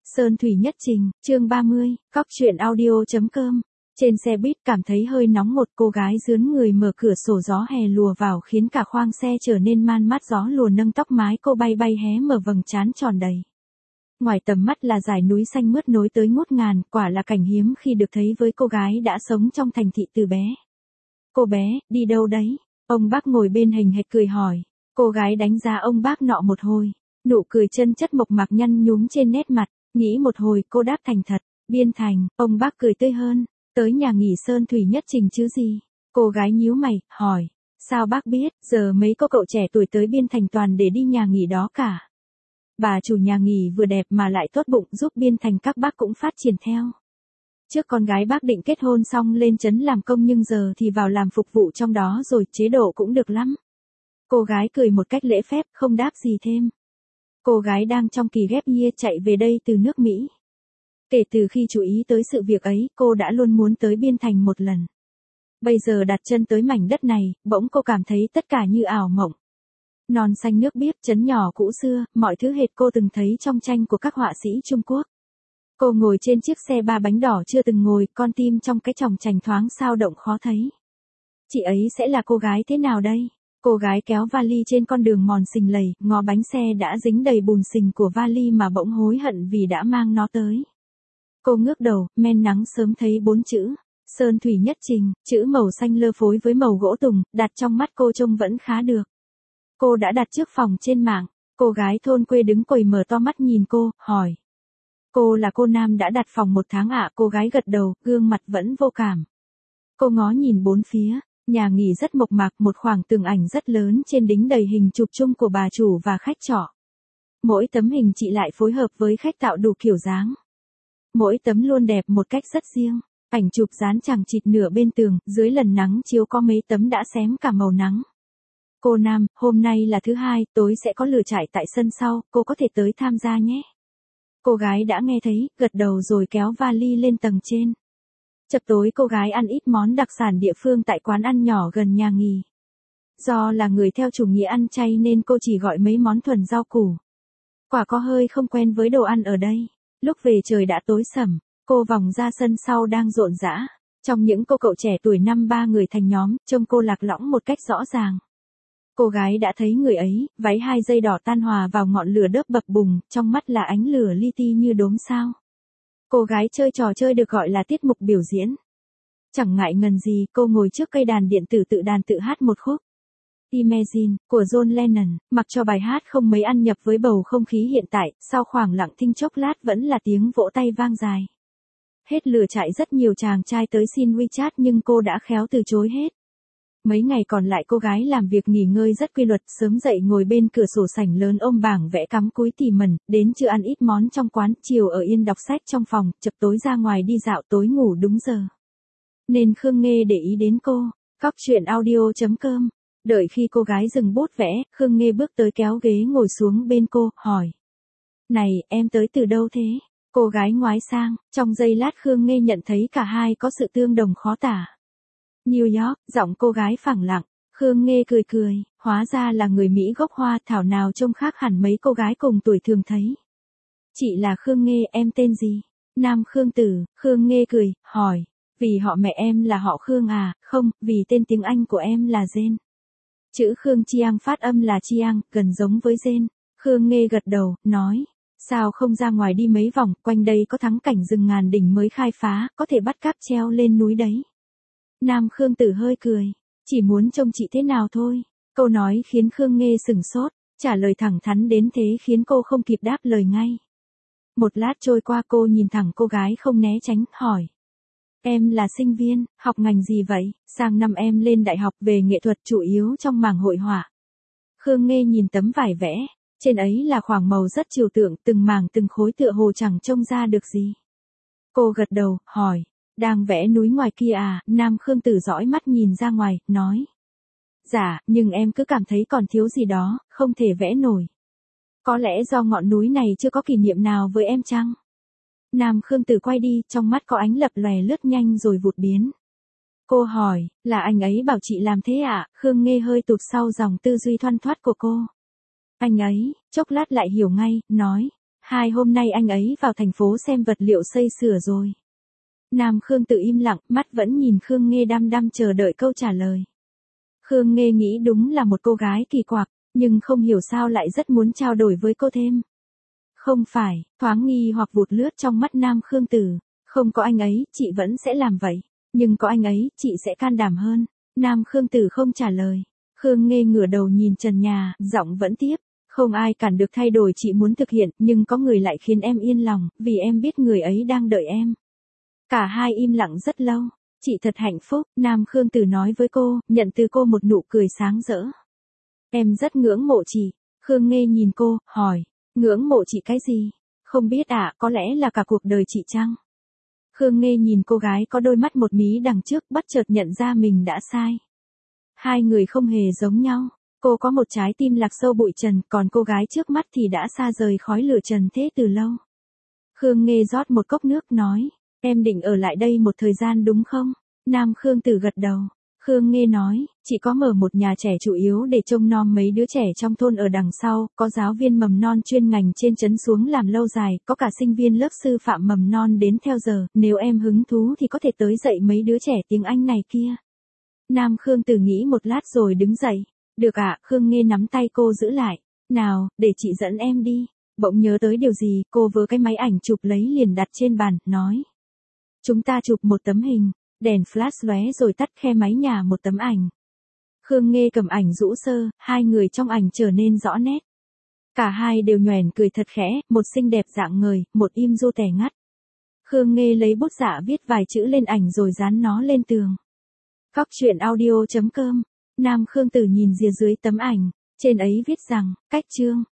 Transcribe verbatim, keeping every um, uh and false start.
Sơn Thủy Nhất Trình, chương ba mươi, cóc truyện audio.com. Trên xe buýt cảm thấy hơi nóng, một cô gái dướn người mở cửa sổ, gió hè lùa vào khiến cả khoang xe trở nên man mát, gió lùa nâng tóc mái cô bay bay hé mở vầng trán tròn đầy. Ngoài tầm mắt là dải núi xanh mướt nối tới ngút ngàn, quả là cảnh hiếm khi được thấy với cô gái đã sống trong thành thị từ bé. Cô bé, đi đâu đấy? Ông bác ngồi bên hình hệt cười hỏi. Cô gái đánh giá ông bác nọ một hồi, nụ cười chân chất mộc mạc nhăn nhúm trên nét mặt, nghĩ một hồi cô đáp thành thật, Biên Thành. Ông bác cười tươi hơn, tới nhà nghỉ Sơn Thủy Nhất Trình chứ gì? Cô gái nhíu mày, hỏi, sao bác biết? Giờ mấy cô cậu trẻ tuổi tới Biên Thành toàn để đi nhà nghỉ đó cả. Bà chủ nhà nghỉ vừa đẹp mà lại tốt bụng, giúp Biên Thành các bác cũng phát triển theo. Trước con gái bác định kết hôn xong lên trấn làm công, nhưng giờ thì vào làm phục vụ trong đó rồi, chế độ cũng được lắm. Cô gái cười một cách lễ phép, không đáp gì thêm. Cô gái đang trong kỳ ghép year chạy về đây từ nước Mỹ. Kể từ khi chú ý tới sự việc ấy, cô đã luôn muốn tới Biên Thành một lần. Bây giờ đặt chân tới mảnh đất này, bỗng cô cảm thấy tất cả như ảo mộng. Non xanh nước biếc, trấn nhỏ cũ xưa, mọi thứ hệt cô từng thấy trong tranh của các họa sĩ Trung Quốc. Cô ngồi trên chiếc xe ba bánh đỏ chưa từng ngồi, con tim trong cái chòng chành thoáng sao động khó thấy. Chị ấy sẽ là cô gái thế nào đây? Cô gái kéo vali trên con đường mòn xình lầy, ngó bánh xe đã dính đầy bùn xình của vali mà bỗng hối hận vì đã mang nó tới. Cô ngước đầu, men nắng sớm thấy bốn chữ Sơn Thủy Nhất Trình, chữ màu xanh lơ phối với màu gỗ tùng, đặt trong mắt cô trông vẫn khá được. Cô đã đặt trước phòng trên mạng. Cô gái thôn quê đứng quầy mở to mắt nhìn cô, hỏi. Cô là cô Nam đã đặt phòng một tháng ạ? À? Cô gái gật đầu, gương mặt vẫn vô cảm. Cô ngó nhìn bốn phía, nhà nghỉ rất mộc mạc, một khoảng tường ảnh rất lớn trên đính đầy hình chụp chung của bà chủ và khách trọ. Mỗi tấm hình chị lại phối hợp với khách tạo đủ kiểu dáng. Mỗi tấm luôn đẹp một cách rất riêng. Ảnh chụp dán chằng chịt nửa bên tường, dưới lần nắng chiếu có mấy tấm đã xém cả màu nắng. Cô Nam, hôm nay là thứ hai, tối sẽ có lửa trại tại sân sau, cô có thể tới tham gia nhé. Cô gái đã nghe thấy, gật đầu rồi kéo vali lên tầng trên. Chập tối cô gái ăn ít món đặc sản địa phương tại quán ăn nhỏ gần nhà nghỉ. Do là người theo chủ nghĩa ăn chay nên cô chỉ gọi mấy món thuần rau củ. Quả có hơi không quen với đồ ăn ở đây. Lúc về trời đã tối sẩm, cô vòng ra sân sau đang rộn rã. Trong những cô cậu trẻ tuổi năm ba người thành nhóm, trông cô lạc lõng một cách rõ ràng. Cô gái đã thấy người ấy, váy hai dây đỏ tan hòa vào ngọn lửa đớp bập bùng, trong mắt là ánh lửa li ti như đốm sao. Cô gái chơi trò chơi được gọi là tiết mục biểu diễn. Chẳng ngại ngần gì, cô ngồi trước cây đàn điện tử tự đàn tự hát một khúc Imagine, của John Lennon, mặc cho bài hát không mấy ăn nhập với bầu không khí hiện tại, sau khoảng lặng thinh chốc lát vẫn là tiếng vỗ tay vang dài. Hết lửa trại rất nhiều chàng trai tới xin WeChat nhưng cô đã khéo từ chối hết. Mấy ngày còn lại cô gái làm việc nghỉ ngơi rất quy luật, sớm dậy ngồi bên cửa sổ sảnh lớn ôm bảng vẽ cắm cúi tỉ mẩn, đến trưa ăn ít món trong quán, chiều ở yên đọc sách trong phòng, chập tối ra ngoài đi dạo, tối ngủ đúng giờ. Nên Khương Nghê để ý đến cô. Cóc truyện audio.com. Đợi khi cô gái dừng bút vẽ, Khương Nghê bước tới kéo ghế ngồi xuống bên cô, hỏi. Này, em tới từ đâu thế? Cô gái ngoái sang, trong giây lát Khương Nghê nhận thấy cả hai có sự tương đồng khó tả. New York, giọng cô gái phẳng lặng. Khương Nghê cười cười, hóa ra là người Mỹ gốc Hoa, thảo nào trông khác hẳn mấy cô gái cùng tuổi thường thấy. Chị là Khương Nghê, em tên gì? Nam Khương Tử. Khương Nghê cười, hỏi. Vì họ mẹ em là họ Khương à? Không, vì tên tiếng Anh của em là Jane. Chữ Khương Chiang phát âm là Chiang, gần giống với Jane. Khương Nghê gật đầu, nói. Sao không ra ngoài đi mấy vòng, quanh đây có thắng cảnh rừng ngàn đỉnh mới khai phá, có thể bắt cáp treo lên núi đấy. Nam Khương Tử hơi cười, chỉ muốn trông chị thế nào thôi. Câu nói khiến Khương Nghê sửng sốt, trả lời thẳng thắn đến thế khiến cô không kịp đáp lời ngay. Một lát trôi qua cô nhìn thẳng cô gái không né tránh, hỏi. Em là sinh viên, học ngành gì vậy? Sang năm em lên đại học về nghệ thuật, chủ yếu trong mảng hội họa. Khương Nghê nhìn tấm vải vẽ, trên ấy là khoảng màu rất trừu tượng, từng mảng từng khối tựa hồ chẳng trông ra được gì. Cô gật đầu, hỏi. Đang vẽ núi ngoài kia à? Nam Khương Tử dõi mắt nhìn ra ngoài, nói. Dạ, nhưng em cứ cảm thấy còn thiếu gì đó, không thể vẽ nổi. Có lẽ do ngọn núi này chưa có kỷ niệm nào với em chăng? Nam Khương Tử quay đi, trong mắt có ánh lập lòe lướt nhanh rồi vụt biến. Cô hỏi, là anh ấy bảo chị làm thế ạ? À? Khương Nghê hơi tụt sau dòng tư duy thoăn thoắt của cô. Anh ấy, chốc lát lại hiểu ngay, nói. Hai hôm nay anh ấy vào thành phố xem vật liệu xây sửa rồi. Nam Khương Tử im lặng, mắt vẫn nhìn Khương Nghê đăm đăm chờ đợi câu trả lời. Khương Nghê nghĩ đúng là một cô gái kỳ quặc, nhưng không hiểu sao lại rất muốn trao đổi với cô thêm. Không phải, thoáng nghi hoặc vụt lướt trong mắt Nam Khương Tử. Không có anh ấy, chị vẫn sẽ làm vậy. Nhưng có anh ấy, chị sẽ can đảm hơn. Nam Khương Tử không trả lời. Khương Nghê ngửa đầu nhìn trần nhà, giọng vẫn tiếp. Không ai cản được thay đổi chị muốn thực hiện, nhưng có người lại khiến em yên lòng, vì em biết người ấy đang đợi em. Cả hai im lặng rất lâu. Chị thật hạnh phúc, Nam Khương Tử nói với cô, nhận từ cô một nụ cười sáng rỡ. Em rất ngưỡng mộ chị. Khương Nghê nhìn cô, hỏi. Ngưỡng mộ chị cái gì? Không biết ạ, à, có lẽ là cả cuộc đời chị chăng? Khương Nghê nhìn cô gái có đôi mắt một mí đằng trước, bất chợt nhận ra mình đã sai. Hai người không hề giống nhau. Cô có một trái tim lạc sâu bụi trần, còn cô gái trước mắt thì đã xa rời khói lửa trần thế từ lâu. Khương Nghê rót một cốc nước nói, em định ở lại đây một thời gian đúng không? Nam Khương Tử gật đầu. Khương Nghê nói, chị có mở một nhà trẻ chủ yếu để trông nom mấy đứa trẻ trong thôn ở đằng sau, có giáo viên mầm non chuyên ngành trên trấn xuống làm lâu dài, có cả sinh viên lớp sư phạm mầm non đến theo giờ, nếu em hứng thú thì có thể tới dạy mấy đứa trẻ tiếng Anh này kia. Nam Khương Tử nghĩ một lát rồi đứng dậy. Được ạ, à, Khương Nghê nắm tay cô giữ lại. Nào, để chị dẫn em đi. Bỗng nhớ tới điều gì, cô vớ cái máy ảnh chụp lấy liền đặt trên bàn, nói. Chúng ta chụp một tấm hình. Đèn flash lóe rồi tắt khe máy nhà một tấm ảnh. Khương Nghê cầm ảnh rũ sơ, hai người trong ảnh trở nên rõ nét. Cả hai đều nhoẻn cười thật khẽ, một xinh đẹp dạng người, một im du tẻ ngắt. Khương Nghê lấy bút dạ viết vài chữ lên ảnh rồi dán nó lên tường. Cóc truyện audio chấm com. Nam Khương Tử nhìn rìa dưới tấm ảnh, trên ấy viết rằng, cách chương.